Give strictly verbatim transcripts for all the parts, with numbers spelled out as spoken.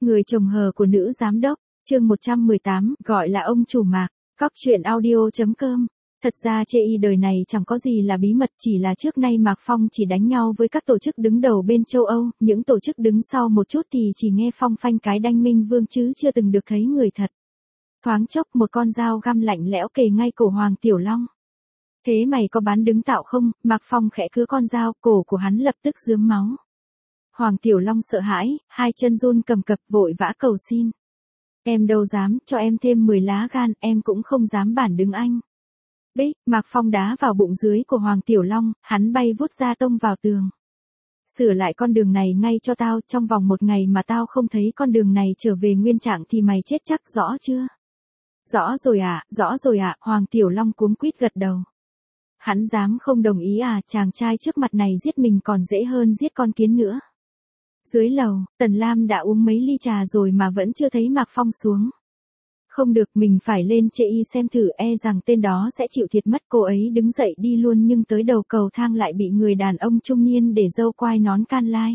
Người chồng hờ của nữ giám đốc, chương một trăm mười tám, gọi là ông chủ Mạc, cóc truyện audio chấm com. Thật ra chê y đời này chẳng có gì là bí mật, chỉ là trước nay Mạc Phong chỉ đánh nhau với các tổ chức đứng đầu bên châu Âu, những tổ chức đứng sau một chút thì chỉ nghe phong phanh cái đanh minh vương chứ chưa từng được thấy người thật. Thoáng chốc một con dao găm lạnh lẽo kề ngay cổ Hoàng Tiểu Long. Thế mày có bán đứng tạo không? Mạc Phong khẽ cứa con dao, cổ của hắn lập tức rướm máu. Hoàng Tiểu Long sợ hãi, hai chân run cầm cập vội vã cầu xin. Em đâu dám, cho em thêm mười lá gan, em cũng không dám bản đứng anh. Bích, Mạc Phong đá vào bụng dưới của Hoàng Tiểu Long, hắn bay vút ra tông vào tường. Sửa lại con đường này ngay cho tao, trong vòng một ngày mà tao không thấy con đường này trở về nguyên trạng thì mày chết chắc, rõ chưa? Rõ rồi ạ, à, rõ rồi ạ, à, Hoàng Tiểu Long cuống quýt gật đầu. Hắn dám không đồng ý à, chàng trai trước mặt này giết mình còn dễ hơn giết con kiến nữa. Dưới lầu, Tần Lam đã uống mấy ly trà rồi mà vẫn chưa thấy Mạc Phong xuống. Không được, mình phải lên chê y xem thử, e rằng tên đó sẽ chịu thiệt mất. Cô ấy đứng dậy đi luôn nhưng tới đầu cầu thang lại bị người đàn ông trung niên để râu quai nón can lai.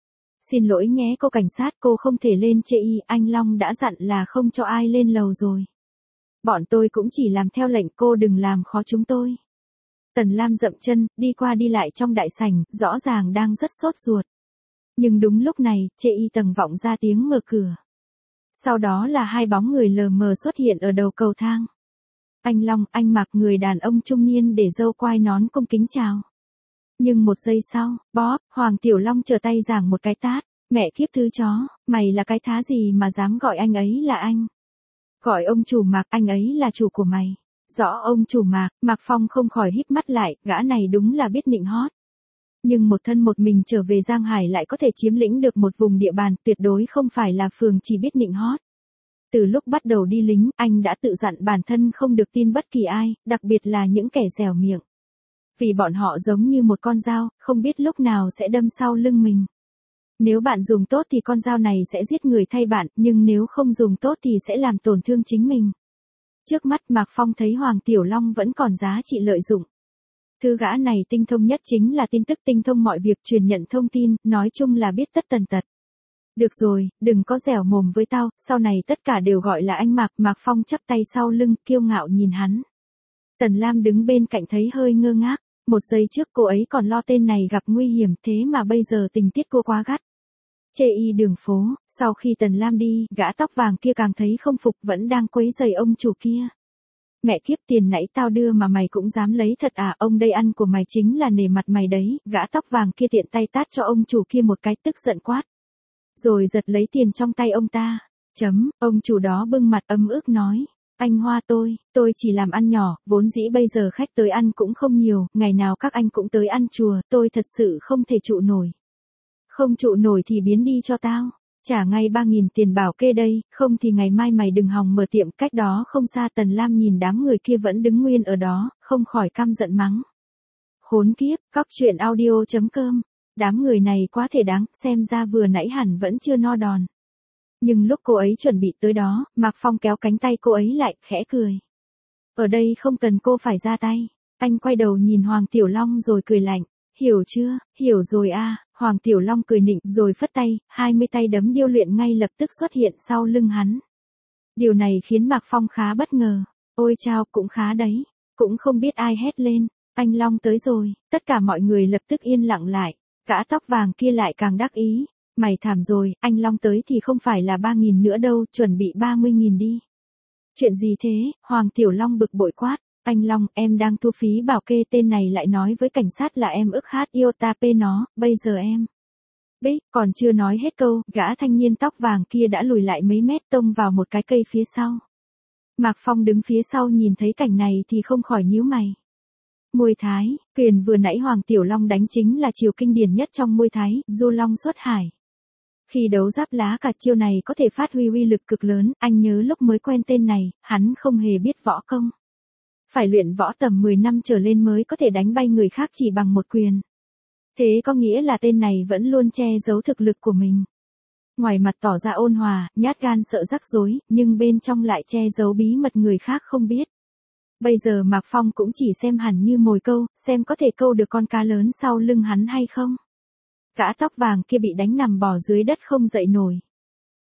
Xin lỗi nhé cô cảnh sát, cô không thể lên chê y, anh Long đã dặn là không cho ai lên lầu rồi. Bọn tôi cũng chỉ làm theo lệnh, cô đừng làm khó chúng tôi. Tần Lam dậm chân, đi qua đi lại trong đại sảnh, rõ ràng đang rất sốt ruột. Nhưng đúng lúc này, chê y tầng vọng ra tiếng mở cửa. Sau đó là hai bóng người lờ mờ xuất hiện ở đầu cầu thang. Anh Long, anh Mạc, người đàn ông trung niên để râu quai nón cung kính chào. Nhưng một giây sau, bóp, Hoàng Tiểu Long trở tay giảng một cái tát. Mẹ kiếp thứ chó, mày là cái thá gì mà dám gọi anh ấy là anh? Gọi ông chủ Mạc, anh ấy là chủ của mày. Rõ ông chủ Mạc, Mạc Phong không khỏi híp mắt lại, gã này đúng là biết nịnh hót. Nhưng một thân một mình trở về Giang Hải lại có thể chiếm lĩnh được một vùng địa bàn, tuyệt đối không phải là phường chỉ biết nịnh hót. Từ lúc bắt đầu đi lính, anh đã tự dặn bản thân không được tin bất kỳ ai, đặc biệt là những kẻ dẻo miệng. Vì bọn họ giống như một con dao, không biết lúc nào sẽ đâm sau lưng mình. Nếu bạn dùng tốt thì con dao này sẽ giết người thay bạn, nhưng nếu không dùng tốt thì sẽ làm tổn thương chính mình. Trước mắt Mạc Phong thấy Hoàng Tiểu Long vẫn còn giá trị lợi dụng. Thứ gã này tinh thông nhất chính là tin tức, tinh thông mọi việc, truyền nhận thông tin, nói chung là biết tất tần tật. Được rồi, đừng có dẻo mồm với tao, sau này tất cả đều gọi là anh Mạc. Mạc Phong chắp tay sau lưng, kiêu ngạo nhìn hắn. Tần Lam đứng bên cạnh thấy hơi ngơ ngác, một giây trước cô ấy còn lo tên này gặp nguy hiểm, thế mà bây giờ tình tiết cô quá gắt. Chê y đường phố, sau khi Tần Lam đi, gã tóc vàng kia càng thấy không phục, vẫn đang quấy rầy ông chủ kia. Mẹ kiếp, tiền nãy tao đưa mà mày cũng dám lấy thật à, ông đây ăn của mày chính là nể mặt mày đấy. Gã tóc vàng kia tiện tay tát cho ông chủ kia một cái, tức giận quát. Rồi giật lấy tiền trong tay ông ta. Chấm, ông chủ đó bưng mặt ấm ức nói. Anh Hoa tôi, tôi chỉ làm ăn nhỏ, vốn dĩ bây giờ khách tới ăn cũng không nhiều, ngày nào các anh cũng tới ăn chùa, tôi thật sự không thể trụ nổi. Không trụ nổi thì biến đi cho tao. Trả ngay ba nghìn tiền bảo kê đây, không thì ngày mai mày đừng hòng mở tiệm. Cách đó không xa Tần Lam nhìn đám người kia vẫn đứng nguyên ở đó, không khỏi căm giận mắng. Khốn kiếp, cóc truyện audio chấm com. Đám người này quá thể đáng, xem ra vừa nãy hẳn vẫn chưa no đòn. Nhưng lúc cô ấy chuẩn bị tới đó, Mạc Phong kéo cánh tay cô ấy lại, khẽ cười. Ở đây không cần cô phải ra tay. Anh quay đầu nhìn Hoàng Tiểu Long rồi cười lạnh. Hiểu chưa, hiểu rồi à. Hoàng Tiểu Long cười nịnh rồi phất tay, hai mươi tay đấm điêu luyện ngay lập tức xuất hiện sau lưng hắn. Điều này khiến Mạc Phong khá bất ngờ. Ôi chao, cũng khá đấy. Cũng không biết ai hét lên. Anh Long tới rồi, tất cả mọi người lập tức yên lặng lại. Gã tóc vàng kia lại càng đắc ý. Mày thảm rồi, anh Long tới thì không phải là ba nghìn nữa đâu, chuẩn bị ba mươi nghìn đi. Chuyện gì thế? Hoàng Tiểu Long bực bội quát. Anh Long, em đang thu phí bảo kê, tên này lại nói với cảnh sát là em ức hát iota pê nó, bây giờ em. Bích, còn chưa nói hết câu, gã thanh niên tóc vàng kia đã lùi lại mấy mét tông vào một cái cây phía sau. Mạc Phong đứng phía sau nhìn thấy cảnh này thì không khỏi nhíu mày. Muay Thái, quyền vừa nãy Hoàng Tiểu Long đánh chính là chiều kinh điển nhất trong Muay Thái, Du Long xuất hải. Khi đấu giáp lá cả chiêu này có thể phát huy uy lực cực lớn, anh nhớ lúc mới quen tên này, hắn không hề biết võ công. Phải luyện võ tầm mười năm trở lên mới có thể đánh bay người khác chỉ bằng một quyền. Thế có nghĩa là tên này vẫn luôn che giấu thực lực của mình. Ngoài mặt tỏ ra ôn hòa, nhát gan sợ rắc rối, nhưng bên trong lại che giấu bí mật người khác không biết. Bây giờ Mạc Phong cũng chỉ xem hẳn như mồi câu, xem có thể câu được con cá lớn sau lưng hắn hay không. Gã tóc vàng kia bị đánh nằm bò dưới đất không dậy nổi.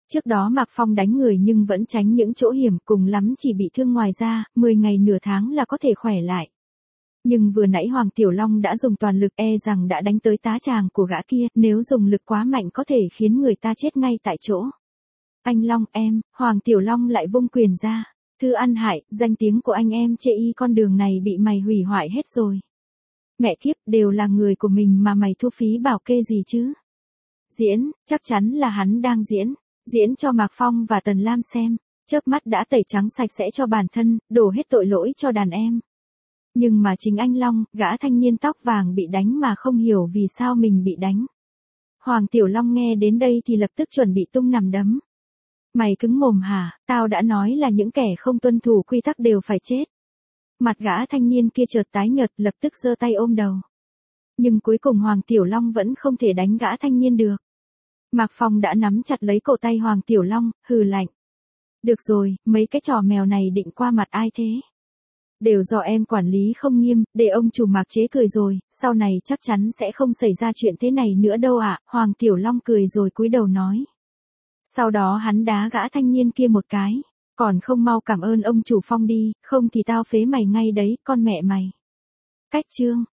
Trước đó Mạc Phong đánh người nhưng vẫn tránh những chỗ hiểm, cùng lắm chỉ bị thương ngoài da, mười ngày nửa tháng là có thể khỏe lại. Nhưng vừa nãy Hoàng Tiểu Long đã dùng toàn lực, e rằng đã đánh tới tá tràng của gã kia, nếu dùng lực quá mạnh có thể khiến người ta chết ngay tại chỗ. Anh Long em, Hoàng Tiểu Long lại vung quyền ra. Thư ăn hại, danh tiếng của anh em chê y con đường này bị mày hủy hoại hết rồi. Mẹ kiếp, đều là người của mình mà mày thu phí bảo kê gì chứ? Diễn, chắc chắn là hắn đang diễn. Diễn cho Mạc Phong và Tần Lam xem, chớp mắt đã tẩy trắng sạch sẽ cho bản thân, đổ hết tội lỗi cho đàn em. Nhưng mà chính anh Long, gã thanh niên tóc vàng bị đánh mà không hiểu vì sao mình bị đánh. Hoàng Tiểu Long nghe đến đây thì lập tức chuẩn bị tung nằm đấm. Mày cứng mồm hả, tao đã nói là những kẻ không tuân thủ quy tắc đều phải chết. Mặt gã thanh niên kia chợt tái nhợt, lập tức giơ tay ôm đầu. Nhưng cuối cùng Hoàng Tiểu Long vẫn không thể đánh gã thanh niên được. Mạc Phong đã nắm chặt lấy cổ tay Hoàng Tiểu Long, hừ lạnh. Được rồi, mấy cái trò mèo này định qua mặt ai thế? Đều do em quản lý không nghiêm, để ông chủ Mạc chế cười rồi, sau này chắc chắn sẽ không xảy ra chuyện thế này nữa đâu ạ. À. Hoàng Tiểu Long cười rồi cúi đầu nói. Sau đó hắn đá gã thanh niên kia một cái. Còn không mau cảm ơn ông chủ Phong đi, không thì tao phế mày ngay đấy, con mẹ mày. Cách chương.